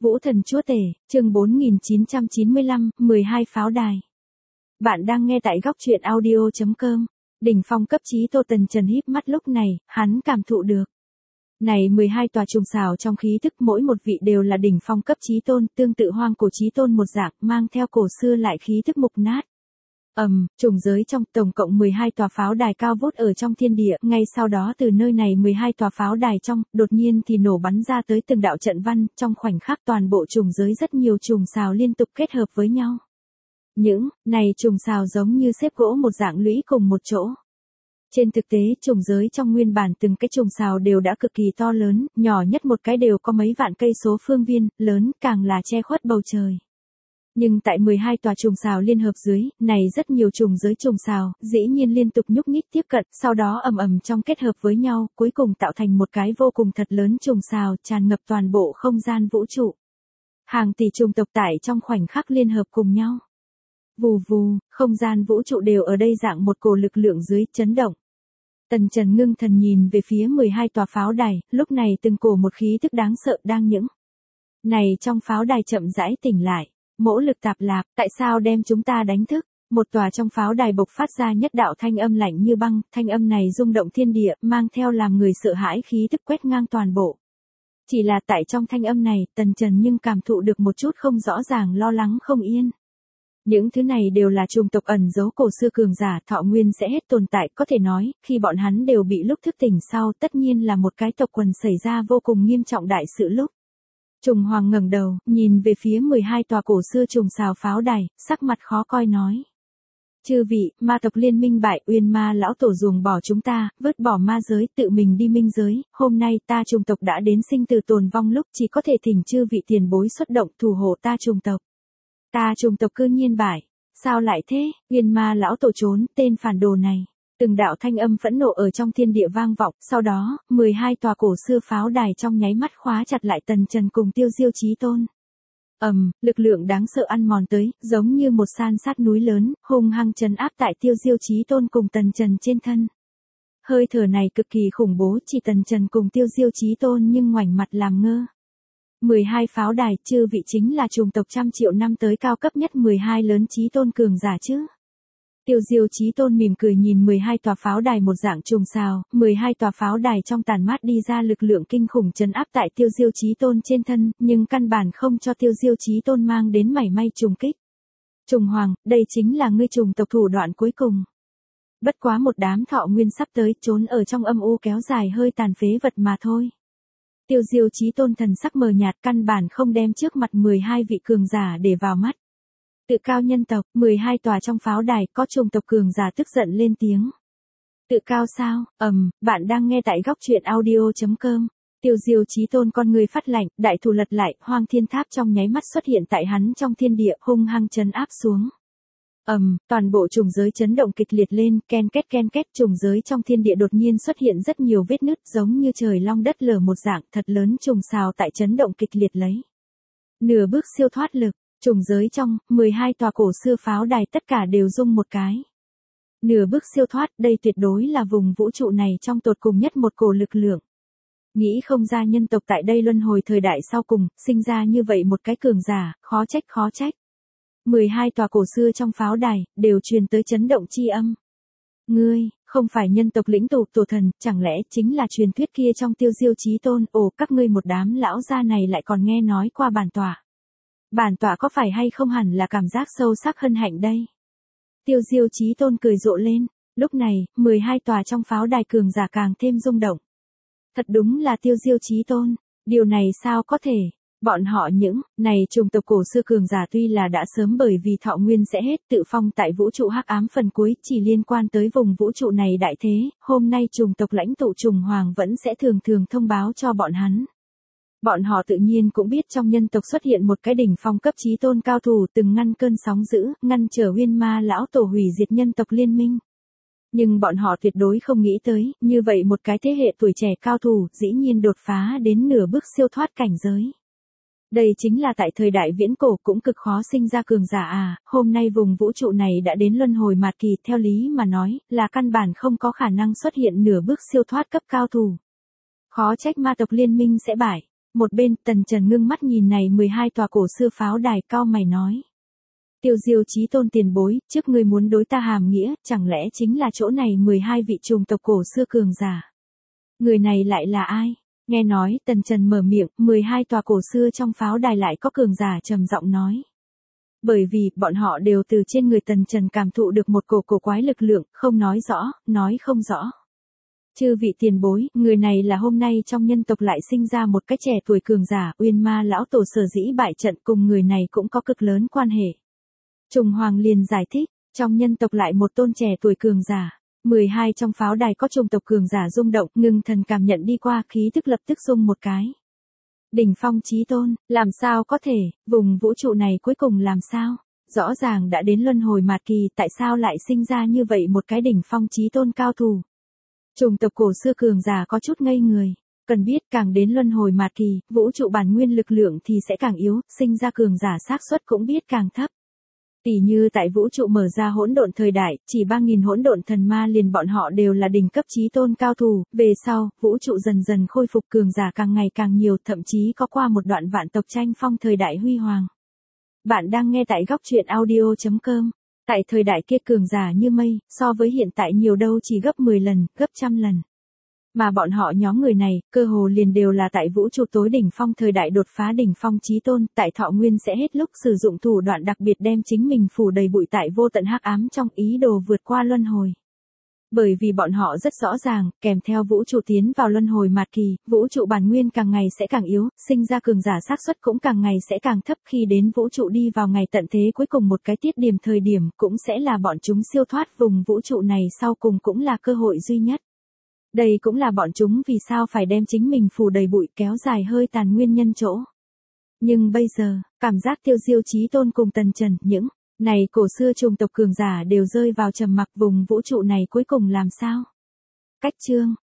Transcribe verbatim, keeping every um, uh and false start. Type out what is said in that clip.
Vũ thần chúa tể, chương bốn nghìn chín trăm chín mươi lăm, mười hai pháo đài. Bạn đang nghe tại góc truyện audio chấm com. Đỉnh phong cấp chí Tô Tần Trần híp mắt lúc này, hắn cảm thụ được. Này mười hai tòa trùng xào trong khí thức mỗi một vị đều là đỉnh phong cấp chí tôn, tương tự hoang cổ chí tôn một dạng, mang theo cổ xưa lại khí thức mục nát. Ầm, um, trùng giới trong tổng cộng mười hai tòa pháo đài cao vút ở trong thiên địa, ngay sau đó từ nơi này mười hai tòa pháo đài trong, đột nhiên thì nổ bắn ra tới từng đạo trận văn, trong khoảnh khắc toàn bộ trùng giới rất nhiều trùng xào liên tục kết hợp với nhau. Những này trùng xào giống như xếp gỗ một dạng lũy cùng một chỗ. Trên thực tế, trùng giới trong nguyên bản từng cái trùng xào đều đã cực kỳ to lớn, nhỏ nhất một cái đều có mấy vạn cây số phương viên, lớn càng là che khuất bầu trời. Nhưng tại mười hai tòa trùng xào liên hợp dưới, này rất nhiều trùng giới trùng xào, dĩ nhiên liên tục nhúc nhích tiếp cận, sau đó ầm ầm trong kết hợp với nhau, cuối cùng tạo thành một cái vô cùng thật lớn trùng xào, tràn ngập toàn bộ không gian vũ trụ. Hàng tỷ trùng tộc tại trong khoảnh khắc liên hợp cùng nhau. Vù vù, không gian vũ trụ đều ở đây dạng một cổ lực lượng dưới chấn động. Tần Trần ngưng thần nhìn về phía mười hai tòa pháo đài, lúc này từng cổ một khí tức đáng sợ đang những này trong pháo đài chậm rãi tỉnh lại. Mỗ lực tạp lạp, tại sao đem chúng ta đánh thức? Một tòa trong pháo đài bộc phát ra nhất đạo thanh âm lạnh như băng, thanh âm này rung động thiên địa, mang theo làm người sợ hãi khí tức quét ngang toàn bộ. Chỉ là tại trong thanh âm này, Tần Trần nhưng cảm thụ được một chút không rõ ràng lo lắng không yên. Những thứ này đều là chủng tộc ẩn giấu cổ xưa cường giả, thọ nguyên sẽ hết tồn tại, có thể nói, khi bọn hắn đều bị lúc thức tỉnh sau, tất nhiên là một cái tộc quần xảy ra vô cùng nghiêm trọng đại sự lúc. Trùng Hoàng ngẩng đầu, nhìn về phía mười hai tòa cổ xưa trùng xào pháo đài, sắc mặt khó coi nói. Chư vị, ma tộc liên minh bại, Uyên Ma lão tổ ruồng bỏ chúng ta, vứt bỏ ma giới, tự mình đi minh giới, hôm nay ta trùng tộc đã đến sinh từ tồn vong lúc chỉ có thể thỉnh chư vị tiền bối xuất động thủ hộ ta trùng tộc. Ta trùng tộc cư nhiên bại, sao lại thế, Uyên Ma lão tổ trốn, tên phản đồ này. Từng đạo thanh âm phẫn nộ ở trong thiên địa vang vọng, sau đó, mười hai tòa cổ xưa pháo đài trong nháy mắt khóa chặt lại Tần Trần cùng Tiêu Diêu Chí Tôn. Ầm, um, lực lượng đáng sợ ăn mòn tới, giống như một san sát núi lớn, hung hăng trấn áp tại Tiêu Diêu Chí Tôn cùng Tần Trần trên thân. Hơi thở này cực kỳ khủng bố, chỉ Tần Trần cùng Tiêu Diêu Chí Tôn nhưng ngoảnh mặt làm ngơ. mười hai pháo đài, chư vị chính là chủng tộc trăm triệu năm tới cao cấp nhất mười hai lớn Chí Tôn cường giả chứ. Tiêu Diêu Chí Tôn mỉm cười nhìn mười hai tòa pháo đài một dạng trùng xào, mười hai tòa pháo đài trong tàn mát đi ra lực lượng kinh khủng trấn áp tại Tiêu Diêu Chí Tôn trên thân, nhưng căn bản không cho Tiêu Diêu Chí Tôn mang đến mảy may trùng kích. Trùng Hoàng, đây chính là ngươi trùng tộc thủ đoạn cuối cùng. Bất quá một đám thọ nguyên sắp tới, trốn ở trong âm u kéo dài hơi tàn phế vật mà thôi. Tiêu Diêu Chí Tôn thần sắc mờ nhạt, căn bản không đem trước mặt mười hai vị cường giả để vào mắt. Tự cao nhân tộc, mười hai tòa trong pháo đài, có trùng tộc cường giả tức giận lên tiếng. Tự cao sao? Ầm, um, bạn đang nghe tại góc truyện audio chấm com. Tiêu Diêu Chí Tôn con người phát lạnh, đại thủ lật lại, Hoang Thiên Tháp trong nháy mắt xuất hiện tại hắn trong thiên địa, hung hăng trấn áp xuống. Ầm, um, toàn bộ trùng giới chấn động kịch liệt lên, ken két ken két, trùng giới trong thiên địa đột nhiên xuất hiện rất nhiều vết nứt, giống như trời long đất lở một dạng, thật lớn trùng xào tại chấn động kịch liệt lấy. Nửa bước siêu thoát lực. Trùng giới trong, mười hai tòa cổ xưa pháo đài tất cả đều rung một cái. Nửa bước siêu thoát, đây tuyệt đối là vùng vũ trụ này trong tột cùng nhất một cổ lực lượng. Nghĩ không ra nhân tộc tại đây luân hồi thời đại sau cùng, sinh ra như vậy một cái cường giả, khó trách khó trách. mười hai tòa cổ xưa trong pháo đài, đều truyền tới chấn động chi âm. Ngươi, không phải nhân tộc lĩnh tụ tổ thần, chẳng lẽ chính là truyền thuyết kia trong Tiêu Diêu Chí Tôn, ồ các ngươi một đám lão gia này lại còn nghe nói qua bản tọa. Bản tọa có phải hay không hẳn là cảm giác sâu sắc hân hạnh đây. Tiêu Diêu Chí Tôn cười rộ lên, lúc này, mười hai tòa trong pháo đài cường giả càng thêm rung động. Thật đúng là Tiêu Diêu Chí Tôn, điều này sao có thể, bọn họ những, này trùng tộc cổ xưa cường giả tuy là đã sớm bởi vì thọ nguyên sẽ hết tự phong tại vũ trụ hắc ám phần cuối chỉ liên quan tới vùng vũ trụ này đại thế, hôm nay trùng tộc lãnh tụ Trùng Hoàng vẫn sẽ thường thường thông báo cho bọn hắn. Bọn họ tự nhiên cũng biết trong nhân tộc xuất hiện một cái đỉnh phong cấp chí tôn cao thủ từng ngăn cơn sóng dữ, ngăn trở Uyên Ma lão tổ hủy diệt nhân tộc liên minh. Nhưng bọn họ tuyệt đối không nghĩ tới, như vậy một cái thế hệ tuổi trẻ cao thủ dĩ nhiên đột phá đến nửa bước siêu thoát cảnh giới. Đây chính là tại thời đại viễn cổ cũng cực khó sinh ra cường giả à, hôm nay vùng vũ trụ này đã đến luân hồi mạt kỳ, theo lý mà nói, là căn bản không có khả năng xuất hiện nửa bước siêu thoát cấp cao thủ. Khó trách ma tộc liên minh sẽ bại. Một bên, Tần Trần ngưng mắt nhìn này mười hai tòa cổ xưa pháo đài, cau mày nói. Tiêu Diêu Chí Tôn tiền bối, trước ngươi muốn đối ta hàm nghĩa, chẳng lẽ chính là chỗ này mười hai vị trùng tộc cổ xưa cường giả? Người này lại là ai? Nghe nói, Tần Trần mở miệng, mười hai tòa cổ xưa trong pháo đài lại có cường giả trầm giọng nói. Bởi vì, bọn họ đều từ trên người Tần Trần cảm thụ được một cổ cổ quái lực lượng, không nói rõ, nói không rõ. Chư vị tiền bối, người này là hôm nay trong nhân tộc lại sinh ra một cái trẻ tuổi cường giả, Uyên Ma lão tổ sở dĩ bại trận, cùng người này cũng có cực lớn quan hệ. Trùng Hoàng liền giải thích, trong nhân tộc lại một tôn trẻ tuổi cường giả. mười hai trong pháo đài có trùng tộc cường giả rung động, ngưng thần cảm nhận đi qua, khí tức lập tức rung một cái. Đỉnh phong chí tôn, làm sao có thể, vùng vũ trụ này cuối cùng làm sao? Rõ ràng đã đến luân hồi mạt kỳ, tại sao lại sinh ra như vậy một cái đỉnh phong chí tôn cao thủ? Trùng tộc cổ xưa cường giả có chút ngây người. Cần biết càng đến luân hồi mạt kỳ, vũ trụ bản nguyên lực lượng thì sẽ càng yếu, sinh ra cường giả xác suất cũng biết càng thấp. Tỷ như tại vũ trụ mở ra hỗn độn thời đại, chỉ ba nghìn hỗn độn thần ma liền bọn họ đều là đỉnh cấp chí tôn cao thủ, về sau, vũ trụ dần dần khôi phục cường giả càng ngày càng nhiều, thậm chí có qua một đoạn vạn tộc tranh phong thời đại huy hoàng. Bạn đang nghe tại góc truyện audio chấm com. Tại thời đại kia cường giả như mây, so với hiện tại nhiều đâu chỉ gấp mười lần, gấp trăm lần. Mà bọn họ nhóm người này, cơ hồ liền đều là tại vũ trụ tối đỉnh phong thời đại đột phá đỉnh phong chí tôn, tại thọ nguyên sẽ hết lúc sử dụng thủ đoạn đặc biệt đem chính mình phủ đầy bụi tại vô tận hắc ám trong ý đồ vượt qua luân hồi. Bởi vì bọn họ rất rõ ràng, kèm theo vũ trụ tiến vào luân hồi mạt kỳ, vũ trụ bản nguyên càng ngày sẽ càng yếu, sinh ra cường giả xác suất cũng càng ngày sẽ càng thấp, khi đến vũ trụ đi vào ngày tận thế cuối cùng một cái tiết điểm thời điểm cũng sẽ là bọn chúng siêu thoát vùng vũ trụ này sau cùng cũng là cơ hội duy nhất. Đây cũng là bọn chúng vì sao phải đem chính mình phủ đầy bụi kéo dài hơi tàn nguyên nhân chỗ. Nhưng bây giờ, cảm giác Tiêu Diêu Chí Tôn cùng Tần Trần, những này cổ xưa trùng tộc cường giả đều rơi vào trầm mặc, vùng vũ trụ này cuối cùng làm sao? Cách chương